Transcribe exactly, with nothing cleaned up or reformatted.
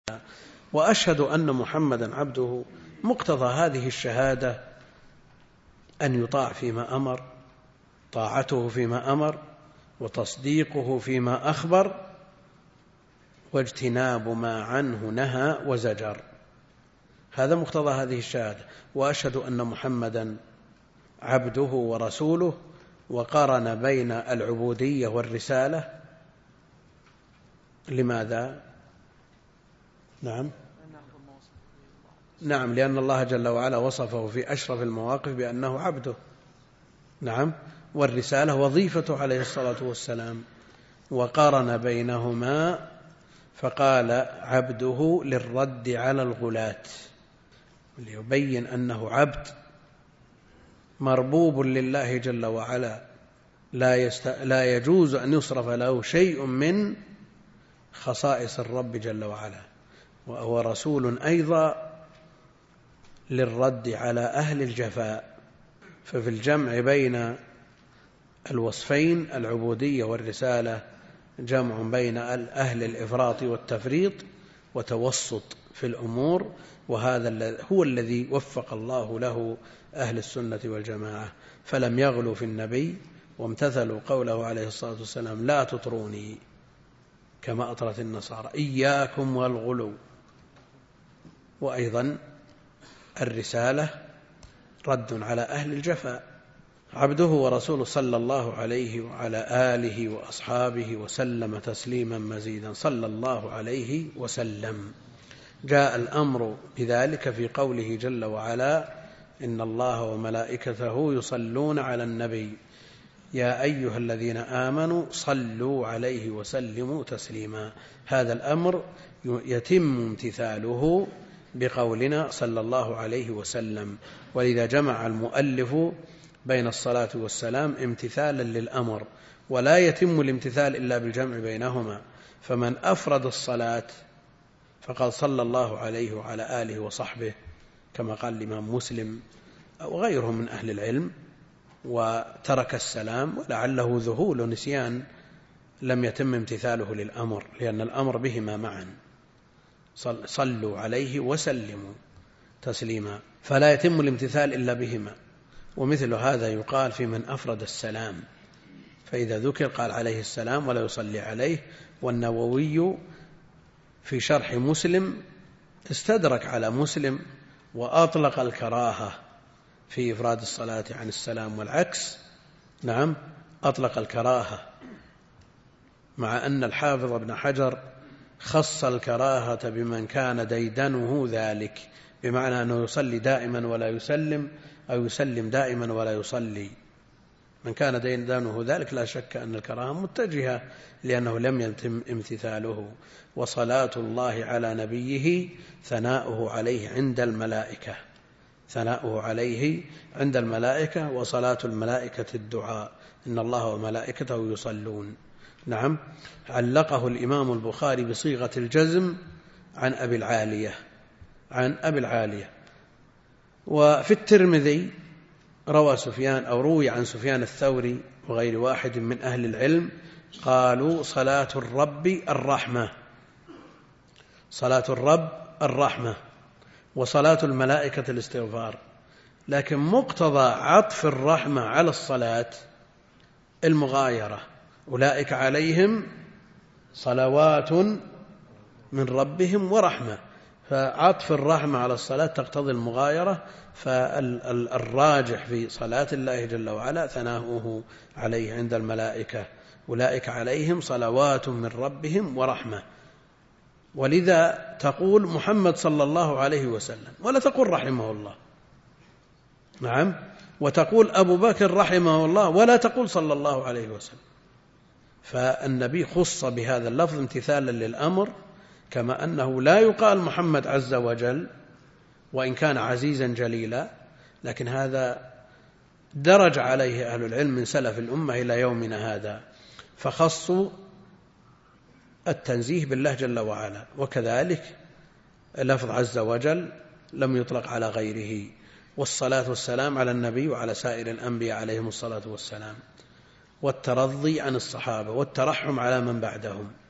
وأشهد أن محمدا عبده. مقتضى هذه الشهادة أن يطاع فيما أمر، طاعته فيما أمر، وتصديقه فيما أخبر، واجتناب ما عنه نهى وزجر. هذا مقتضى هذه الشهادة. وأشهد أن محمدا عبده ورسوله، وقارن بين العبودية والرسالة. لماذا؟ نعم نعم لأن الله جل وعلا وصفه في أشرف المواقف بأنه عبده. نعم والرسالة وظيفته عليه الصلاة والسلام. وقارن بينهما فقال عبده للرد على الغلاة، ليبين أنه عبد مربوب لله جل وعلا، لا, يست... لا يجوز أن يصرف له شيء من خصائص الرب جل وعلا. وهو رسول أيضا للرد على أهل الجفاء. ففي الجمع بين الوصفين العبودية والرسالة جمع بين أهل الإفراط والتفريط وتوسط في الأمور، وهذا هو الذي وفق الله له أهل السنة والجماعة، فلم يغلوا في النبي وامتثلوا قوله عليه الصلاة والسلام لا تطروني كما أطرت النصارى، إياكم والغلو. وأيضا الرسالة رد على أهل الجفاء. عبده ورسوله صلى الله عليه وعلى آله وأصحابه وسلم تسليما مزيدا. صلى الله عليه وسلم. جاء الأمر بذلك في قوله جل وعلا إن الله وملائكته يصلون على النبي يا أيها الذين آمنوا صلوا عليه وسلموا تسليما. هذا الأمر يتم امتثاله بقولنا صلى الله عليه وسلم، ولذا جمع المؤلف بين الصلاة والسلام امتثالا للأمر، ولا يتم الامتثال إلا بالجمع بينهما. فمن أفرد الصلاة فقال صلى الله عليه وعلى آله وصحبه كما قال الإمام مسلم أو غيره من أهل العلم، وترك السلام ولعله ذهول ونسيان، لم يتم امتثاله للأمر، لأن الأمر بهما معا. صلوا عليه وسلموا تسليما، فلا يتم الامتثال إلا بهما. ومثل هذا يقال في من أفرد السلام، فإذا ذكر قال عليه السلام ولا يصلي عليه. والنووي في شرح مسلم استدرك على مسلم وأطلق الكراهة في إفراد الصلاة عن السلام والعكس. نعم أطلق الكراهة، مع أن الحافظ ابن حجر خص الكراهة بمن كان ديدنه ذلك، بمعنى أنه يصلي دائما ولا يسلم، أو يسلم دائما ولا يصلي. من كان ديدنه ذلك لا شك أن الكراهة متجهة، لأنه لم يتم امتثاله. وصلاة الله على نبيه ثناؤه عليه عند الملائكة، ثناؤه عليه عند الملائكة، وصلاة الملائكة الدعاء إن الله وملائكته يصلون. نعم علقه الإمام البخاري بصيغة الجزم عن أبي العالية عن أبي العالية. وفي الترمذي روى سفيان أو روي عن سفيان الثوري وغير واحد من أهل العلم قالوا صلاة الرب الرحمة، صلاة الرب الرحمة، وصلاة الملائكة الاستغفار. لكن مقتضى عطف الرحمة على الصلاة المغايرة، أولئك عليهم صلوات من ربهم ورحمة، فعطف الرحمة على الصلاة تقتضي المغايرة. فالراجح في صلاة الله جل وعلا ثناؤه عليه عند الملائكة، أولئك عليهم صلوات من ربهم ورحمة. ولذا تقول محمد صلى الله عليه وسلم ولا تقول رحمه الله. نعم وتقول أبو بكر رحمه الله ولا تقول صلى الله عليه وسلم. فالنبي خص بهذا اللفظ امتثالا للأمر، كما أنه لا يقال محمد عز وجل وإن كان عزيزا جليلا، لكن هذا درج عليه أهل العلم من سلف الأمة إلى يومنا هذا، فخصوا التنزيه بالله جل وعلا. وكذلك لفظ عز وجل لم يطلق على غيره. والصلاة والسلام على النبي وعلى سائر الأنبياء عليهم الصلاة والسلام، والترضي عن الصحابة والترحم على من بعدهم.